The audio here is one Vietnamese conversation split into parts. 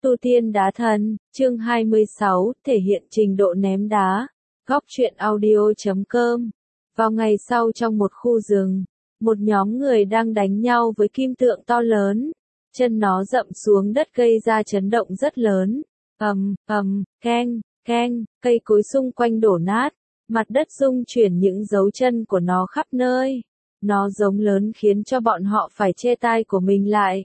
Tu tiên đá thần, chương 26, thể hiện trình độ ném đá. Góc truyện audio.com. Vào ngày sau trong một khu rừng, một nhóm người đang đánh nhau với kim tượng to lớn. Chân nó dậm xuống đất gây ra chấn động rất lớn. Keng, keng, cây cối xung quanh đổ nát. Mặt đất rung chuyển những dấu chân của nó khắp nơi. Nó giống lớn khiến cho bọn họ phải che tai của mình lại.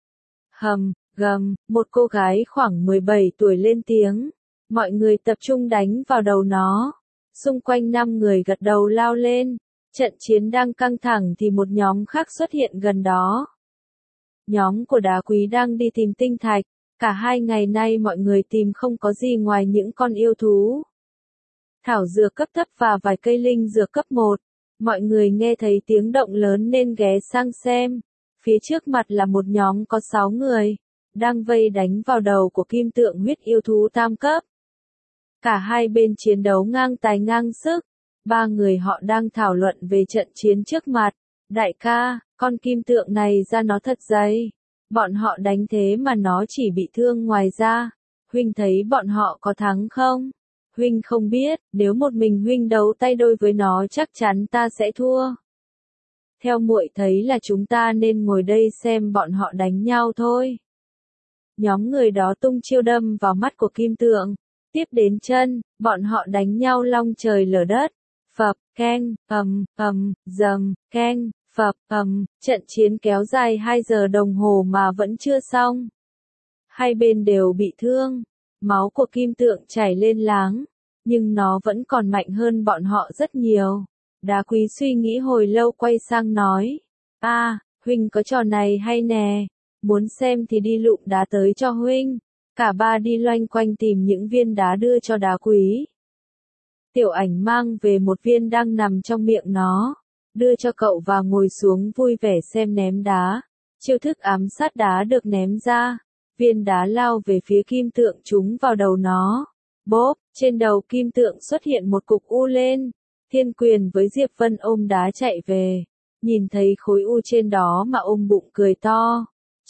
Một cô gái khoảng 17 tuổi lên tiếng. Mọi người tập trung đánh vào đầu nó. Xung quanh 5 người gật đầu lao lên. Trận chiến đang căng thẳng thì một nhóm khác xuất hiện gần đó. Nhóm của Đá Quý đang đi tìm tinh thạch. Cả 2 ngày nay mọi người tìm không có gì ngoài những con yêu thú. Thảo dược cấp thấp và vài cây linh dược cấp 1. Mọi người nghe thấy tiếng động lớn nên ghé sang xem. Phía trước mặt là một nhóm có 6 người, đang vây đánh vào đầu của kim tượng huyết yêu thú tam cấp. Cả hai bên chiến đấu ngang tài ngang sức. 3 người họ đang thảo luận về trận chiến trước mặt. Đại ca, con kim tượng này da nó thật dày. Bọn họ đánh thế mà nó chỉ bị thương ngoài da. Huynh thấy bọn họ có thắng không? Huynh không biết, nếu một mình huynh đấu tay đôi với nó chắc chắn ta sẽ thua. Theo muội thấy là chúng ta nên ngồi đây xem bọn họ đánh nhau thôi. Nhóm người đó tung chiêu đâm vào mắt của kim tượng. Tiếp đến chân, bọn họ đánh nhau long trời lở đất. Phập, keng, dầm, keng, phập, trận chiến kéo dài 2 giờ đồng hồ mà vẫn chưa xong. Hai bên đều bị thương. Máu của kim tượng chảy lên láng. Nhưng nó vẫn còn mạnh hơn bọn họ rất nhiều. Đá Quý suy nghĩ hồi lâu quay sang nói. Huynh có trò này hay nè. Muốn xem thì đi lụm đá tới cho huynh. Cả ba đi loanh quanh tìm những viên đá đưa cho Đá Quý. Tiểu Ảnh mang về một viên đang nằm trong miệng nó. Đưa cho cậu và ngồi xuống vui vẻ xem ném đá. Chiêu thức ám sát đá được ném ra. Viên đá lao về phía kim tượng trúng vào đầu nó. Bốp, trên đầu kim tượng xuất hiện một cục u lên. Thiên Quyền với Diệp Vân ôm đá chạy về. Nhìn thấy khối u trên đó mà ôm bụng cười to.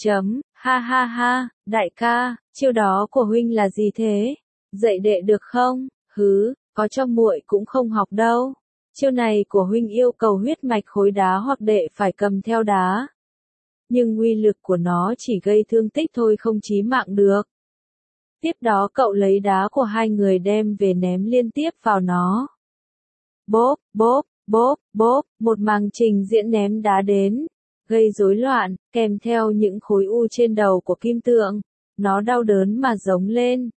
Ha, đại ca, chiêu đó của huynh là gì thế? Dạy đệ được không? Có cho muội cũng không học đâu. Chiêu này của huynh yêu cầu huyết mạch khối đá hoặc đệ phải cầm theo đá. Nhưng uy lực của nó chỉ gây thương tích thôi không chí mạng được. Tiếp đó cậu lấy đá của hai người đem về ném liên tiếp vào nó. Bốp, một màn trình diễn ném đá đến, gây rối loạn, kèm theo những khối u trên đầu của kim tượng. Nó đau đớn mà giống lên.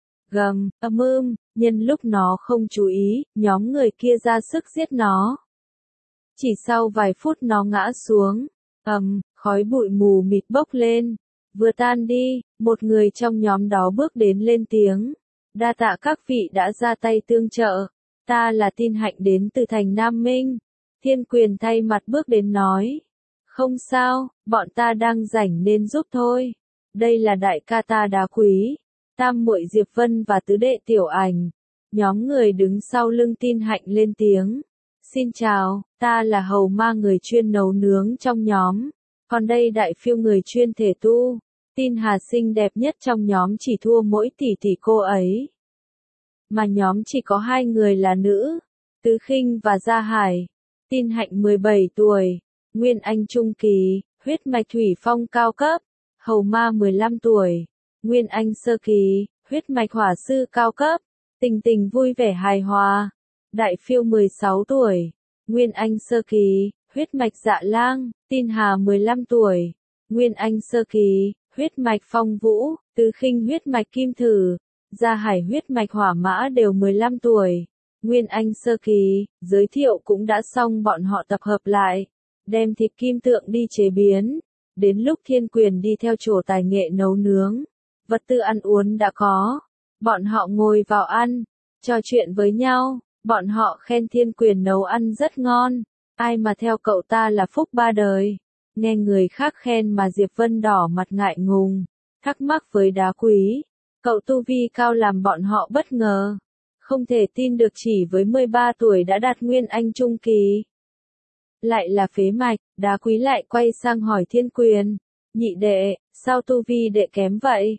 Nhân lúc nó không chú ý, nhóm người kia ra sức giết nó. Chỉ sau vài phút nó ngã xuống. Khói bụi mù mịt bốc lên. Vừa tan đi, một người trong nhóm đó bước đến lên tiếng. Đa tạ các vị đã ra tay tương trợ. Ta là Tin Hạnh đến từ thành Nam Minh. Thiên Quyền thay mặt bước đến nói. Không sao, bọn ta đang rảnh nên giúp thôi. Đây là đại ca ta Đá Quý, tam muội Diệp Vân và tứ đệ Tiểu Ảnh. Nhóm người đứng sau lưng Tin Hạnh lên tiếng. Xin chào, ta là hầu ma người chuyên nấu nướng trong nhóm. Còn đây đại phiêu người chuyên thể tu. Tin Hà xinh đẹp nhất trong nhóm chỉ thua mỗi tỷ tỷ cô ấy. Mà nhóm chỉ có 2 người là nữ, Tứ Khinh và Gia Hải. Tin Hạnh 17 tuổi, Nguyên Anh trung kỳ, huyết mạch thủy phong cao cấp. Hầu Ma 15 tuổi, Nguyên Anh sơ kỳ, huyết mạch hỏa sư cao cấp. Tình Tình vui vẻ hài hòa. Đại phiêu 16 tuổi, Nguyên Anh sơ kỳ, huyết mạch Dạ Lang. Tin Hà 15 tuổi, Nguyên Anh sơ kỳ, huyết mạch Phong Vũ. Tứ Khinh huyết mạch Kim Thử. Gia Hải huyết mạch Hỏa Mã đều 15 tuổi, Nguyên Anh sơ kỳ. Giới thiệu cũng đã xong, bọn họ tập hợp lại, đem thịt kim tượng đi chế biến. Đến lúc Thiên Quyền đi theo chỗ tài nghệ nấu nướng, vật tư ăn uống đã có. Bọn họ ngồi vào ăn, trò chuyện với nhau. Bọn họ khen Thiên Quyền nấu ăn rất ngon. Ai mà theo cậu ta là phúc 3 đời. Nghe người khác khen mà Diệp Vân đỏ mặt ngại ngùng, thắc mắc với Đá Quý. Cậu tu vi cao làm bọn họ bất ngờ. Không thể tin được chỉ với 13 tuổi đã đạt Nguyên Anh trung kỳ. Lại là phế mạch. Đá Quý lại quay sang hỏi Thiên Quyền. Nhị đệ, sao tu vi đệ kém vậy?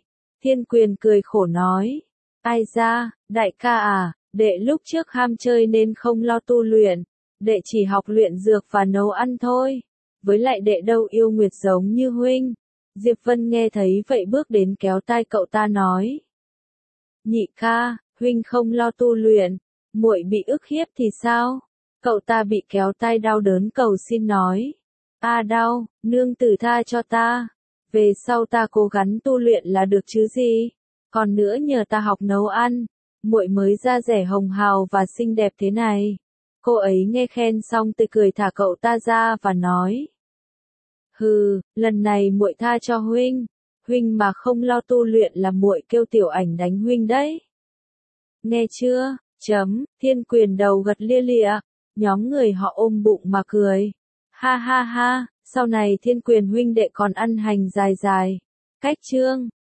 Thiên Quyền cười khổ nói. Ai ra, đại ca à, đệ lúc trước ham chơi nên không lo tu luyện, đệ chỉ học luyện dược và nấu ăn thôi. Với lại đệ đâu yêu Nguyệt giống như huynh. Diệp Vân nghe thấy vậy bước đến kéo tai cậu ta nói. Nhị ca, huynh không lo tu luyện, muội bị ức hiếp thì sao? Cậu ta bị kéo tai đau đớn cầu xin nói. Đau, nương tử tha cho ta. Về sau ta cố gắng tu luyện là được chứ gì? Còn nữa nhờ ta học nấu ăn, muội mới da dẻ hồng hào và xinh đẹp thế này. Cô ấy nghe khen xong tươi cười thả cậu ta ra và nói. Hừ, lần này muội tha cho huynh. Huynh mà không lo tu luyện là muội kêu Tiểu Ảnh đánh huynh đấy. Nghe chưa? Thiên Quyền đầu gật lia lịa. Nhóm người họ ôm bụng mà cười. Ha ha ha, sau này Thiên Quyền huynh đệ còn ăn hành dài dài. Cách chương